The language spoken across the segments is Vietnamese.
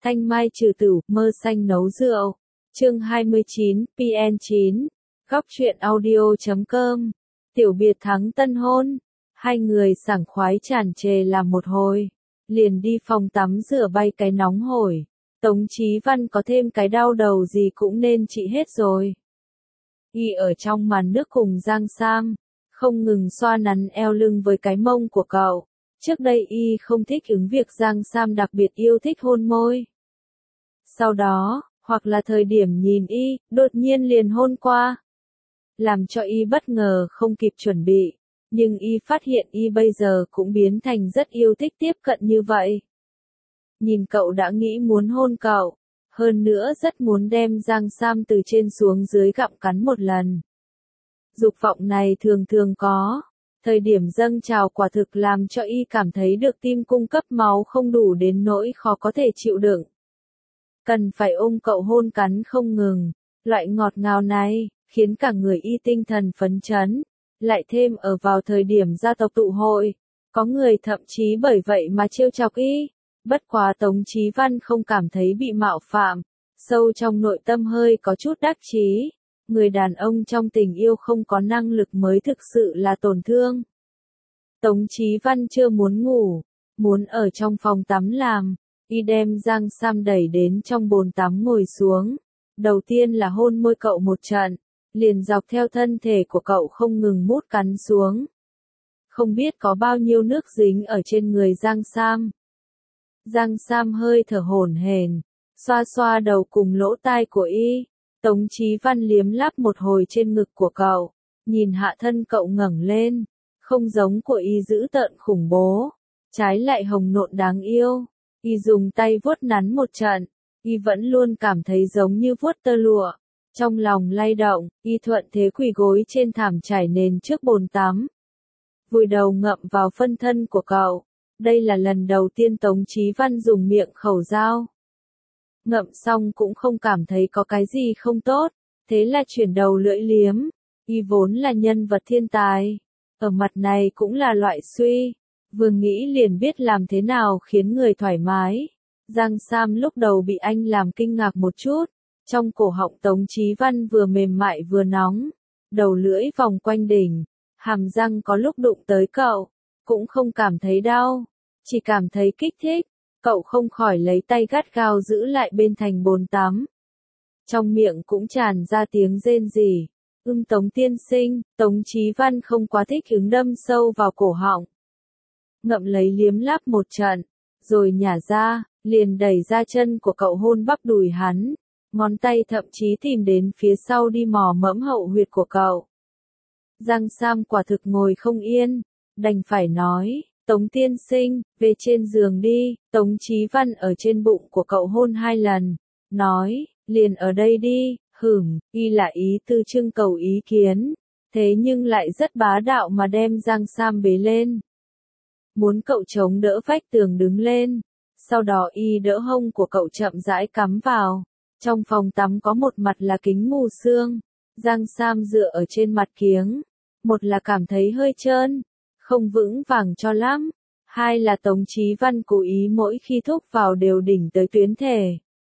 Thanh mai trừ tử, mơ xanh nấu rượu. Chương 29, PN9. Góc truyện audio.com. Tiểu biệt thắng tân hôn. Hai người sảng khoái tràn trề làm một hồi. Liền đi phòng tắm rửa bay cái nóng hổi. Tống Chí Văn có thêm cái đau đầu gì cũng nên trị hết rồi. Y ở trong màn nước cùng Giang Sam, không ngừng xoa nắn eo lưng với cái mông của cậu. Trước đây Y không thích ứng việc Giang Sam đặc biệt yêu thích hôn môi. Sau đó, hoặc là thời điểm nhìn Y, đột nhiên liền hôn qua. Làm cho Y bất ngờ không kịp chuẩn bị, nhưng Y phát hiện Y bây giờ cũng biến thành rất yêu thích tiếp cận như vậy. Nhìn cậu đã nghĩ muốn hôn cậu, hơn nữa rất muốn đem Giang Sam từ trên xuống dưới gặm cắn một lần. Dục vọng này thường thường có, thời điểm dâng trào quả thực làm cho Y cảm thấy được tim cung cấp máu không đủ đến nỗi khó có thể chịu đựng. Cần phải ôm cậu hôn cắn không ngừng, loại ngọt ngào này, khiến cả người Y tinh thần phấn chấn, lại thêm ở vào thời điểm gia tộc tụ hội, có người thậm chí bởi vậy mà trêu chọc Y. Bất quá Tống Chí Văn không cảm thấy bị mạo phạm, sâu trong nội tâm hơi có chút đắc chí. Người đàn ông trong tình yêu không có năng lực mới thực sự là tổn thương. Tống Chí Văn chưa muốn ngủ, muốn ở trong phòng tắm làm. Y đem Giang Sam đẩy đến trong bồn tắm ngồi xuống. Đầu tiên là hôn môi cậu một trận, liền dọc theo thân thể của cậu không ngừng mút cắn xuống. Không biết có bao nhiêu nước dính ở trên người Giang Sam. Giang Sam hơi thở hổn hển, xoa xoa đầu cùng lỗ tai của Y. Tống Chí Văn liếm láp một hồi trên ngực của cậu, nhìn hạ thân cậu ngẩng lên, không giống của Y dữ tợn khủng bố, trái lại hồng nộn đáng yêu. Y dùng tay vuốt nắn một trận, Y vẫn luôn cảm thấy giống như vuốt tơ lụa. Trong lòng lay động, Y thuận thế quỳ gối trên thảm trải nền trước bồn tắm. Vùi đầu ngậm vào phân thân của cậu. Đây là lần đầu tiên Tống Chí Văn dùng miệng khẩu dao. Ngậm xong cũng không cảm thấy có cái gì không tốt, thế là chuyển đầu lưỡi liếm. Y vốn là nhân vật thiên tài, ở mặt này cũng là loại suy. Vừa nghĩ liền biết làm thế nào khiến người thoải mái. Giang Sam lúc đầu bị anh làm kinh ngạc một chút. Trong cổ họng Tống Chí Văn vừa mềm mại vừa nóng. Đầu lưỡi vòng quanh đỉnh. Hàm răng có lúc đụng tới cậu. Cũng không cảm thấy đau. Chỉ cảm thấy kích thích. Cậu không khỏi lấy tay gắt gao giữ lại bên thành bồn tắm. Trong miệng cũng tràn ra tiếng rên rỉ. Tống tiên sinh, Tống Chí Văn không quá thích ứng đâm sâu vào cổ họng. Ngậm lấy liếm láp một trận, rồi nhả ra, liền đẩy ra chân của cậu hôn bắp đùi hắn, ngón tay thậm chí tìm đến phía sau đi mò mẫm hậu huyệt của cậu. Giang Sam quả thực ngồi không yên, đành phải nói, Tống tiên sinh, về trên giường đi. Tống Chí Văn ở trên bụng của cậu hôn 2 lần, nói, liền ở đây đi. Y là ý tư trưng cầu ý kiến, thế nhưng lại rất bá đạo mà đem Giang Sam bế lên. Muốn cậu chống đỡ vách tường đứng lên, sau đó Y đỡ hông của cậu chậm rãi cắm vào. Trong phòng tắm có một mặt là kính mù sương, Giang Sam dựa ở trên mặt kiếng, một là cảm thấy hơi trơn, không vững vàng cho lắm, hai là Tống Chí Văn cố ý mỗi khi thúc vào đều đỉnh tới tuyến thể.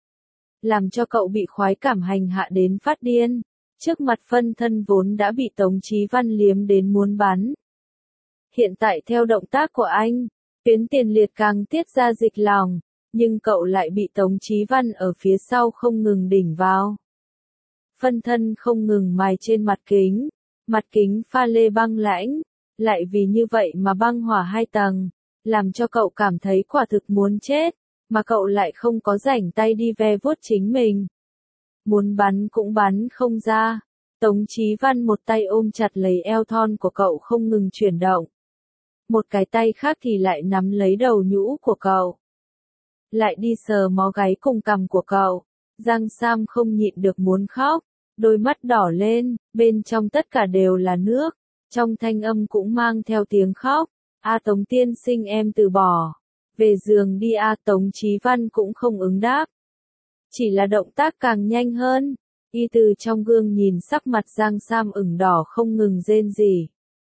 Làm cho cậu bị khoái cảm hành hạ đến phát điên, trước mặt phân thân vốn đã bị Tống Chí Văn liếm đến muốn bắn. Hiện tại theo động tác của anh, tuyến tiền liệt càng tiết ra dịch lòng, nhưng cậu lại bị Tống Chí Văn ở phía sau không ngừng đỉnh vào. Phân thân không ngừng mài trên mặt kính pha lê băng lãnh, lại vì như vậy mà băng hỏa 2 tầng, làm cho cậu cảm thấy quả thực muốn chết, mà cậu lại không có rảnh tay đi ve vuốt chính mình. Muốn bắn cũng bắn không ra, Tống Chí Văn một tay ôm chặt lấy eo thon của cậu không ngừng chuyển động. Một cái tay khác thì lại nắm lấy đầu nhũ của cậu. Lại đi sờ mó gáy cùng cằm của cậu. Giang Sam không nhịn được muốn khóc, đôi mắt đỏ lên, bên trong tất cả đều là nước. Trong thanh âm cũng mang theo tiếng khóc. Tống tiên sinh em từ bỏ. Về giường đi Tống Chí Văn cũng không ứng đáp. Chỉ là động tác càng nhanh hơn. Y từ trong gương nhìn sắc mặt Giang Sam ửng đỏ không ngừng rên rỉ.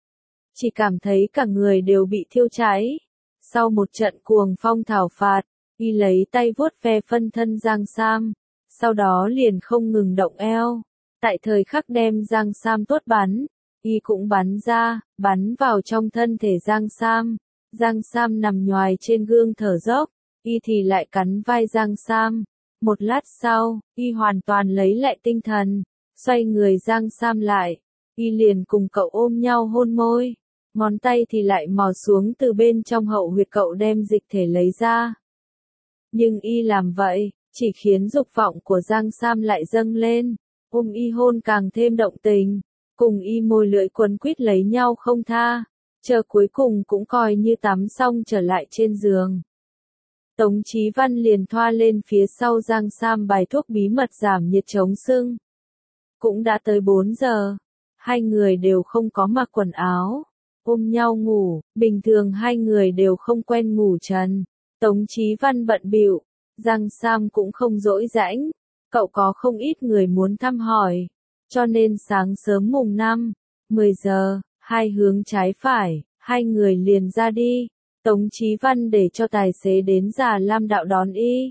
Chỉ cảm thấy cả người đều bị thiêu cháy. Sau một trận cuồng phong thảo phạt, Y lấy tay vuốt ve phân thân Giang Sam, sau đó liền không ngừng động eo. Tại thời khắc đem Giang Sam tuốt bắn, Y cũng bắn ra, bắn vào trong thân thể Giang Sam. Giang Sam nằm nhoài trên gương thở dốc, Y thì lại cắn vai Giang Sam. Một lát sau, Y hoàn toàn lấy lại tinh thần, xoay người Giang Sam lại, Y liền cùng cậu ôm nhau hôn môi, ngón tay thì lại mò xuống từ bên trong hậu huyệt cậu đem dịch thể lấy ra. Nhưng Y làm vậy, chỉ khiến dục vọng của Giang Sam lại dâng lên, ôm Y hôn càng thêm động tình, cùng Y môi lưỡi quấn quýt lấy nhau không tha, chờ cuối cùng cũng coi như tắm xong trở lại trên giường. Tống Chí Văn liền thoa lên phía sau Giang Sam bài thuốc bí mật giảm nhiệt chống sưng. Cũng đã tới 4 giờ, hai người đều không có mặc quần áo, ôm nhau ngủ, bình thường hai người đều không quen ngủ trần. Tống Chí Văn bận bịu, Giang Sam cũng không dỗi rãnh, cậu có không ít người muốn thăm hỏi, cho nên sáng sớm mùng 5, 10 giờ, hai hướng trái phải, hai người liền ra đi. Tống Chí Văn để cho tài xế đến Già Lam Đạo đón Y.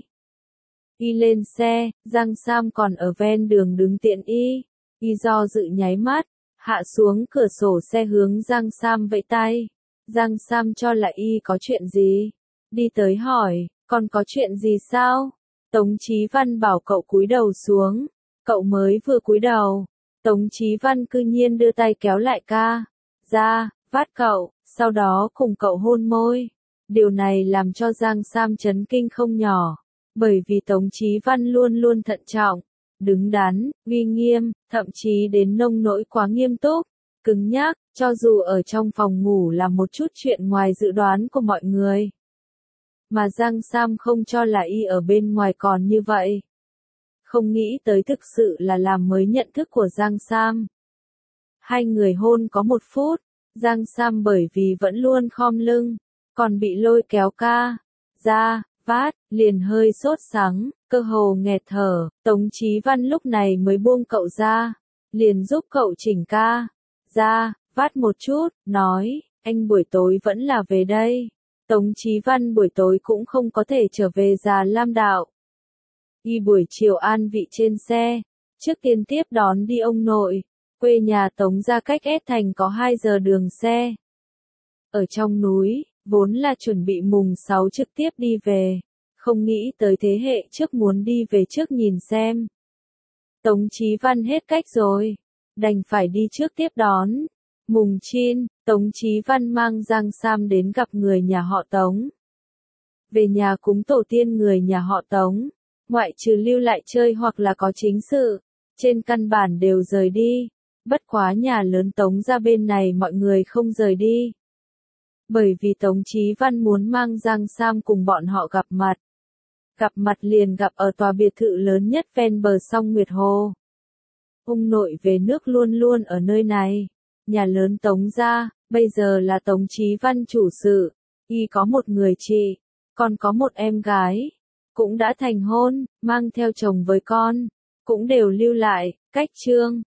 Y lên xe, Giang Sam còn ở ven đường đứng tiện Y. Y do dự nháy mắt, hạ xuống cửa sổ xe hướng Giang Sam vẫy tay. Giang Sam cho là Y có chuyện gì. Đi tới hỏi, còn có chuyện gì sao? Tống Chí Văn bảo cậu cúi đầu xuống. Cậu mới vừa cúi đầu, Tống Chí Văn cư nhiên đưa tay kéo lại ca ra, vát cậu, sau đó cùng cậu hôn môi. Điều này làm cho Giang Sam chấn kinh không nhỏ, bởi vì Tống Chí Văn luôn luôn thận trọng, đứng đắn, uy nghiêm, thậm chí đến nông nỗi quá nghiêm túc, cứng nhắc, cho dù ở trong phòng ngủ là một chút chuyện ngoài dự đoán của mọi người. Mà Giang Sam không cho là Y ở bên ngoài còn như vậy. Không nghĩ tới thực sự là làm mới nhận thức của Giang Sam. Hai người hôn có 1 phút, Giang Sam bởi vì vẫn luôn khom lưng, còn bị lôi kéo ca ra, vát, liền hơi sốt sắng, cơ hồ nghẹt thở. Tống Chí Văn lúc này mới buông cậu ra, liền giúp cậu chỉnh ca ra, vát một chút, nói, anh buổi tối vẫn là về đây. Tống Chí Văn buổi tối cũng không có thể trở về Già Lam Đạo. Y buổi chiều an vị trên xe, trước tiên tiếp đón đi ông nội. Quê nhà Tống ra cách S Thành có 2 giờ đường xe. Ở trong núi, vốn là chuẩn bị mùng 6 trực tiếp đi về, không nghĩ tới thế hệ trước muốn đi về trước nhìn xem. Tống Chí Văn hết cách rồi, đành phải đi trước tiếp đón. Mùng 9, Tống Chí Văn mang Giang Sam đến gặp người nhà họ Tống. Về nhà cúng tổ tiên người nhà họ Tống, ngoại trừ lưu lại chơi hoặc là có chính sự, trên căn bản đều rời đi. Bất quá nhà lớn Tống ra bên này mọi người không rời đi. Bởi vì Tống Chí Văn muốn mang Giang Sam cùng bọn họ gặp mặt. Gặp mặt liền gặp ở tòa biệt thự lớn nhất ven bờ sông Nguyệt Hồ. Ông nội về nước luôn luôn ở nơi này. Nhà lớn Tống ra, bây giờ là Tống Chí Văn chủ sự. Y có một người chị, còn có một em gái. Cũng đã thành hôn, mang theo chồng với con. Cũng đều lưu lại, cách Trương.